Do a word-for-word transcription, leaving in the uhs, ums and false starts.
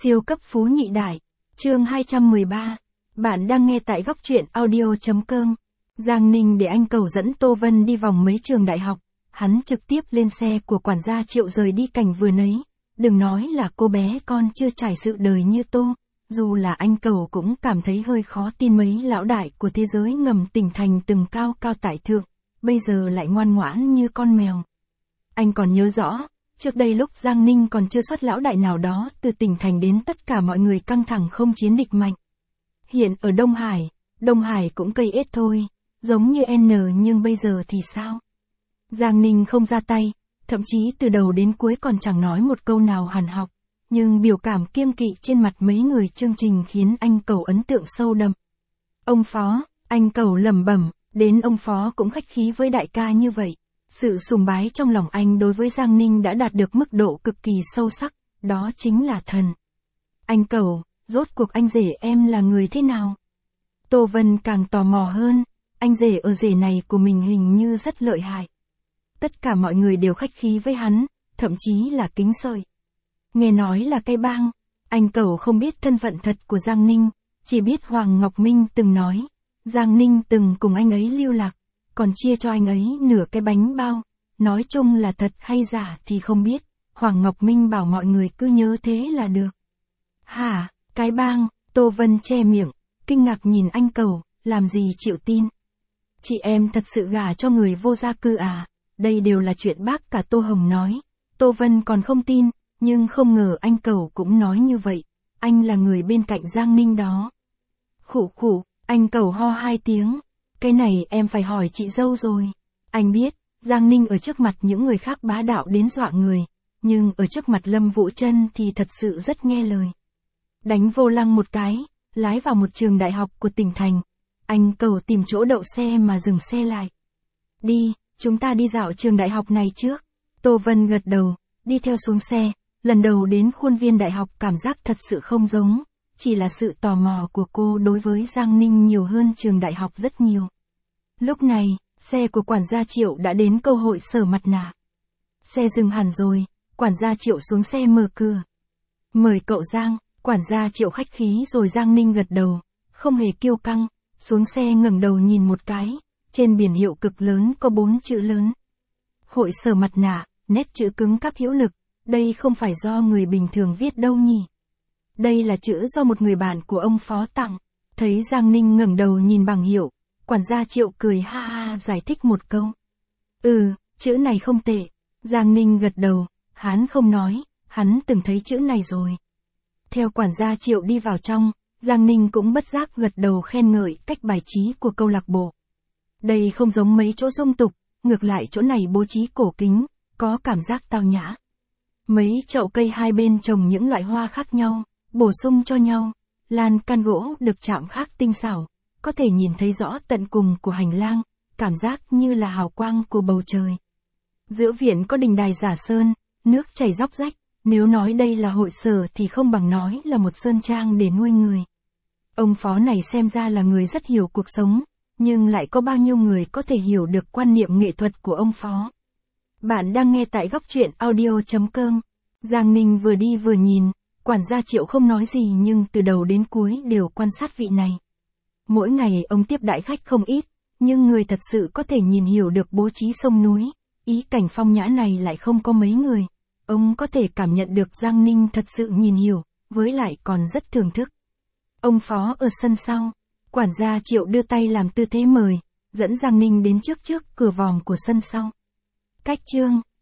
Siêu cấp phú nhị đại. Chương hai trăm mười ba. Bạn đang nghe tại góc truyện audio.com. Giang Ninh để anh Cầu dẫn Tô Vân đi vòng mấy trường đại học. Hắn trực tiếp lên xe của quản gia Triệu rời đi cảnh vườn ấy. Đừng nói là cô bé con chưa trải sự đời như Tô. Dù là anh Cầu cũng cảm thấy hơi khó tin mấy lão đại của thế giới ngầm tỉnh thành từng cao cao tại thượng. Bây giờ lại ngoan ngoãn như con mèo. Anh còn nhớ rõ. Trước đây lúc Giang Ninh còn chưa xuất lão đại nào đó từ tỉnh thành đến tất cả mọi người căng thẳng không chiến địch mạnh. Hiện ở Đông Hải, Đông Hải cũng cây ết thôi, giống như N nhưng bây giờ thì sao? Giang Ninh không ra tay, thậm chí từ đầu đến cuối còn chẳng nói một câu nào hàn học, nhưng biểu cảm kiêng kỵ trên mặt mấy người chương trình khiến anh Cầu ấn tượng sâu đậm. Ông Phó, anh Cầu lẩm bẩm, đến ông Phó cũng khách khí với đại ca như vậy. Sự sùng bái trong lòng anh đối với Giang Ninh đã đạt được mức độ cực kỳ sâu sắc, đó chính là thần. Anh Cầu, rốt cuộc anh rể em là người thế nào? Tô Vân càng tò mò hơn, anh rể ở rể này của mình hình như rất lợi hại. Tất cả mọi người đều khách khí với hắn, thậm chí là kính sợi. Nghe nói là cây bang, anh Cầu không biết thân phận thật của Giang Ninh, chỉ biết Hoàng Ngọc Minh từng nói, Giang Ninh từng cùng anh ấy lưu lạc. Còn chia cho anh ấy nửa cái bánh bao, nói chung là thật hay giả thì không biết, Hoàng Ngọc Minh bảo mọi người cứ nhớ thế là được. Hả, cái bang, Tô Vân che miệng, kinh ngạc nhìn anh Cầu, làm gì chịu tin. Chị em thật sự gả cho người vô gia cư à, đây đều là chuyện bác cả Tô Hồng nói, Tô Vân còn không tin, nhưng không ngờ anh Cầu cũng nói như vậy, anh là người bên cạnh Giang Ninh đó. Khụ khụ, anh Cầu ho hai tiếng. Cái này em phải hỏi chị dâu rồi. Anh biết, Giang Ninh ở trước mặt những người khác bá đạo đến dọa người, nhưng ở trước mặt Lâm Vũ Trân thì thật sự rất nghe lời. Đánh vô lăng một cái, lái vào một trường đại học của tỉnh thành. Anh Cầu tìm chỗ đậu xe mà dừng xe lại. Đi, chúng ta đi dạo trường đại học này trước. Tô Vân gật đầu, đi theo xuống xe. Lần đầu đến khuôn viên đại học cảm giác thật sự không giống. Chỉ là sự tò mò của cô đối với Giang Ninh nhiều hơn trường đại học rất nhiều. Lúc này, xe của quản gia Triệu đã đến câu hội sở mặt nạ. Xe dừng hẳn rồi, quản gia Triệu xuống xe mở cửa. Mời cậu Giang, quản gia Triệu khách khí rồi Giang Ninh gật đầu, không hề kiêu căng, xuống xe ngẩng đầu nhìn một cái, trên biển hiệu cực lớn có bốn chữ lớn. Hội sở mặt nạ, nét chữ cứng cáp hữu lực, đây không phải do người bình thường viết đâu nhỉ. Đây là chữ do một người bạn của ông Phó tặng. Thấy Giang Ninh ngẩng đầu nhìn bảng hiệu, quản gia Triệu cười ha ha giải thích một câu. Ừ, chữ này không tệ. Giang Ninh gật đầu, hắn không nói, hắn từng thấy chữ này rồi. Theo quản gia Triệu đi vào trong, Giang Ninh cũng bất giác gật đầu khen ngợi cách bài trí của câu lạc bộ. Đây không giống mấy chỗ dung tục, ngược lại chỗ này bố trí cổ kính, có cảm giác tao nhã. Mấy chậu cây hai bên trồng những loại hoa khác nhau, bổ sung cho nhau, lan can gỗ được chạm khắc tinh xảo, có thể nhìn thấy rõ tận cùng của hành lang, cảm giác như là hào quang của bầu trời. Giữa viện có đình đài giả sơn, nước chảy róc rách, nếu nói đây là hội sở thì không bằng nói là một sơn trang để nuôi người. Ông Phó này xem ra là người rất hiểu cuộc sống, nhưng lại có bao nhiêu người có thể hiểu được quan niệm nghệ thuật của ông Phó. Bạn đang nghe tại góc truyện audio.com. Giang Ninh vừa đi vừa nhìn. Quản gia Triệu không nói gì nhưng từ đầu đến cuối đều quan sát vị này. Mỗi ngày ông tiếp đãi khách không ít, nhưng người thật sự có thể nhìn hiểu được bố trí sông núi, ý cảnh phong nhã này lại không có mấy người. Ông có thể cảm nhận được Giang Ninh thật sự nhìn hiểu, với lại còn rất thưởng thức. Ông Phó ở sân sau, quản gia Triệu đưa tay làm tư thế mời, dẫn Giang Ninh đến trước trước cửa vòm của sân sau. Cách chương